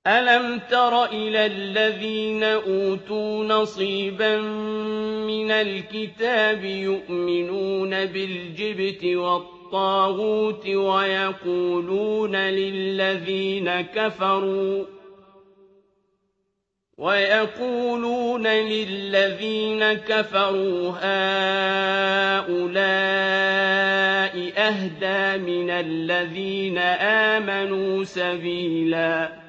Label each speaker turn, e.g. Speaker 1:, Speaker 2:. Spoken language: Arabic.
Speaker 1: أَلَمْ تَرَ إِلَى الَّذِينَ أُوتُوا نَصِيبًا مِّنَ الْكِتَابِ يُؤْمِنُونَ بِالْجِبْتِ وَالطَّاغُوتِ وَيَقُولُونَ لِلَّذِينَ كَفَرُوا هَٰؤُلَاءِ أَهْدَىٰ مِنَ الَّذِينَ آمَنُوا سَبِيلًا